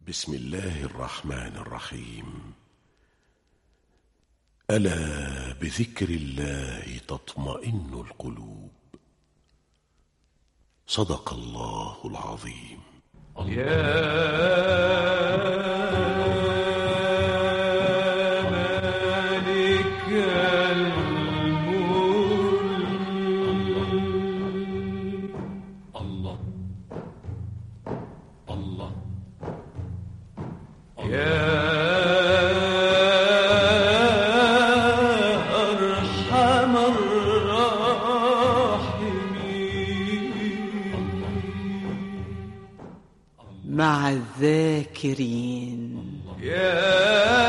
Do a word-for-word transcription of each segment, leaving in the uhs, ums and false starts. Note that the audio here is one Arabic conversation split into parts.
بسم الله الرحمن الرحيم. ألا بذكر الله تطمئن القلوب. صدق الله العظيم. مع الذاكرين. يا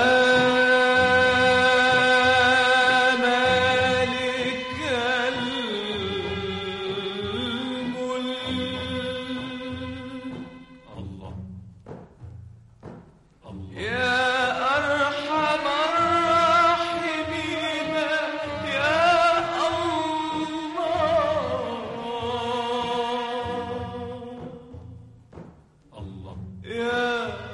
مالك الملك يا أرحم الراحمين يا الله يا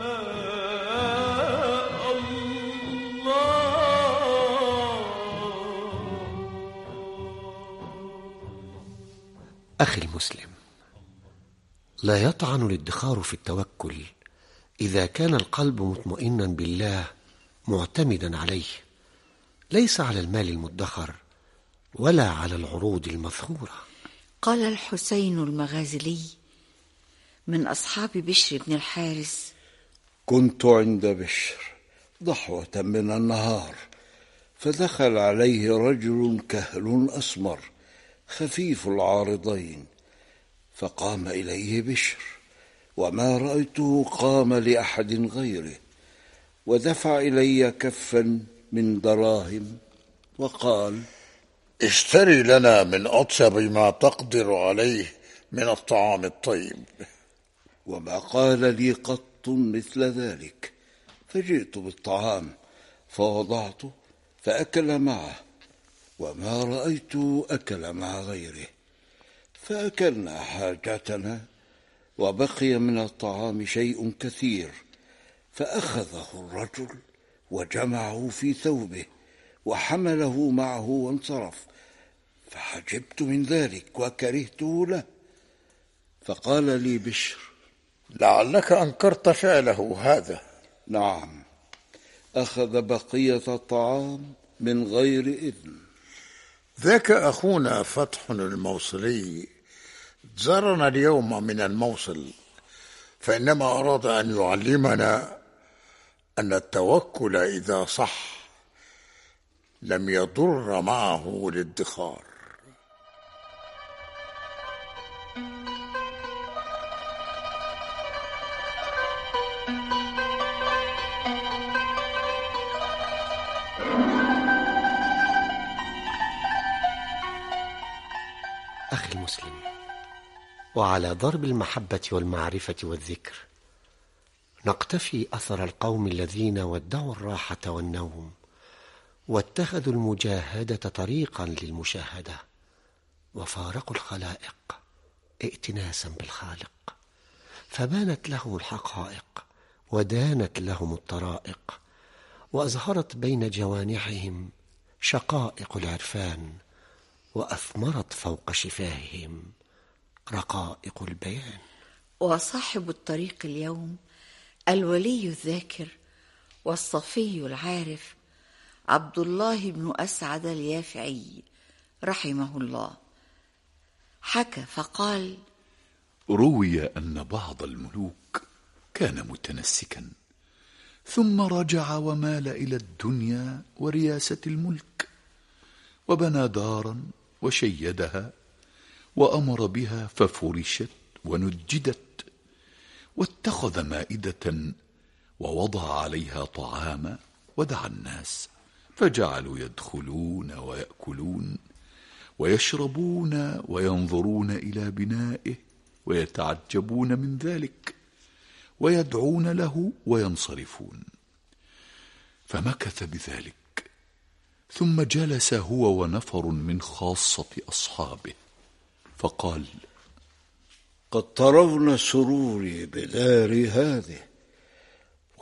أخي المسلم، لا يطعن الادخار في التوكل إذا كان القلب مطمئنا بالله معتمدا عليه، ليس على المال المدخر ولا على العروض المذخورة. قال الحسين المغازلي من أصحاب بشر بن الحارث: كنت عند بشر ضحوة من النهار، فدخل عليه رجل كهل أسمر خفيف العارضين، فقام إليه بشر وما رأيته قام لأحد غيره، ودفع إلي كفا من دراهم وقال: اشتري لنا من أطيب ما تقدر عليه من الطعام الطيب. وما قال لي قط مثل ذلك، فجئت بالطعام فوضعته فأكل معه، وما رأيت أكل مع غيره، فأكلنا حاجتنا، وبقي من الطعام شيء كثير، فأخذه الرجل وجمعه في ثوبه وحمله معه وانصرف، فحجبت من ذلك وكرهته له. فقال لي بشر: لعلك أنكرت فعله هذا. نعم، أخذ بقية الطعام من غير إذن. ذاك أخونا فتح الموصلي زارنا اليوم من الموصل، فإنما أراد أن يعلمنا أن التوكل إذا صح لم يضر معه الادخار. أخي المسلم، وعلى ضرب المحبة والمعرفة والذكر نقتفي أثر القوم الذين ودعوا الراحة والنوم واتخذوا المجاهدة طريقا للمشاهدة، وفارقوا الخلائق ائتناسا بالخالق، فبانت لهم الحقائق ودانت لهم الطرائق، وأظهرت بين جوانحهم شقائق العرفان، وأثمرت فوق شفاههم رقائق البيان. وصاحب الطريق اليوم الولي الذاكر والصفي العارف عبد الله بن أسعد اليافعي رحمه الله، حكى فقال: روي أن بعض الملوك كان متنسكا، ثم رجع ومال إلى الدنيا ورياسة الملك، وبنى دارا وشيدها وأمر بها ففرشت ونجدت، واتخذ مائدة ووضع عليها طعاما ودعا الناس، فجعلوا يدخلون ويأكلون ويشربون وينظرون إلى بنائه ويتعجبون من ذلك، ويدعون له وينصرفون. فمكث بذلك، ثم جلس هو ونفر من خاصة أصحابه، فقال: قد ترون سروري بداري هذه،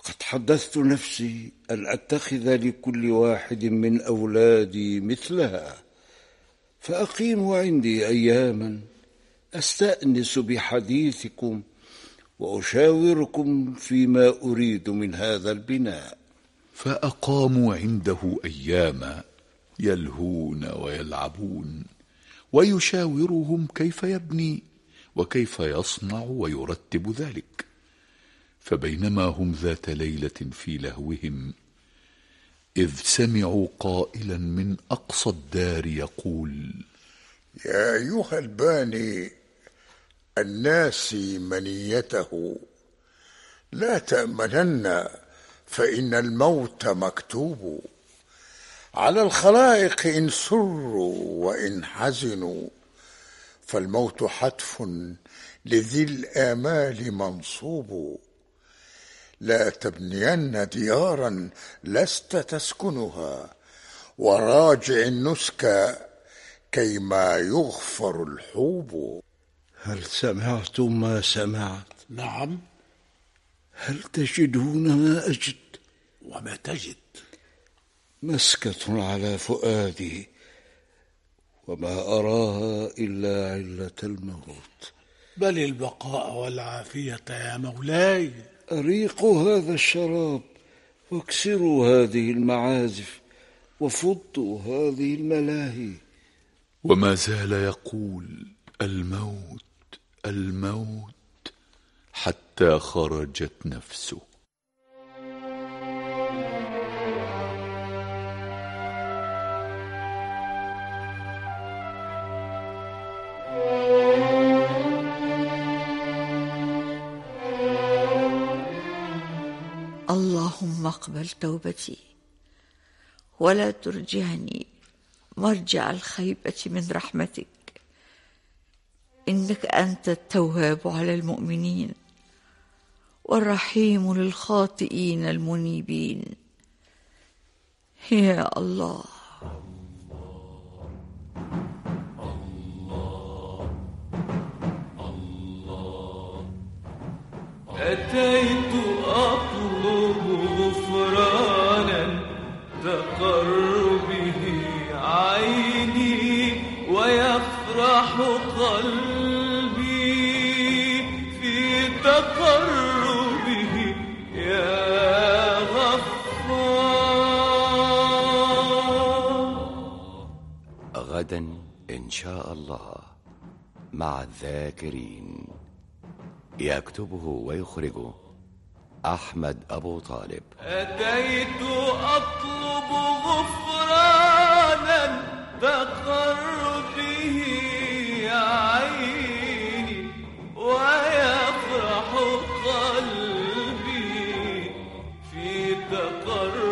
وقد حدثت نفسي أن أتخذ لكل واحد من أولادي مثلها، فأقيم عندي أياما أستأنس بحديثكم وأشاوركم فيما أريد من هذا البناء. فأقاموا عنده أياما يلهون ويلعبون، ويشاورهم كيف يبني وكيف يصنع ويرتب ذلك. فبينما هم ذات ليلة في لهوهم إذ سمعوا قائلا من أقصى الدار يقول: يا أيها الباني الناسي منيته، لا تأمنن فإن الموت مكتوب، على الخلائق إن سروا وإن حزنوا، فالموت حتف لذي الآمال منصوب. لا تبنين ديارا لست تسكنها، وراجع النسك كيما يغفر الحوب. هل سمعتم ما سمعت؟ نعم. هل تجدون ما أجد؟ وما تجد؟ مسكة على فؤادي، وما أراها إلا علة الموت. بل البقاء والعافية يا مولاي. أريقوا هذا الشراب، واكسروا هذه المعازف، وفضوا هذه الملاهي. وما زال يقول: الموت الموت، حتى خرجت نفسه. اللهم اقبل توبتي ولا ترجعني مرجع الخيبة من رحمتك، إنك أنت التواب على المؤمنين والرحيم للخاطئين المنيبين. يا الله. أتيت أطلب غفرانا تقر به عيني ويفرح قلبي في تقربه يا غفار. غدا إن شاء الله مع الذاكرين. يكتبه ويخرجه أحمد أبو طالب. أتيت أطلب غفرانا تقر به عيني ويفرح قلبي في تقر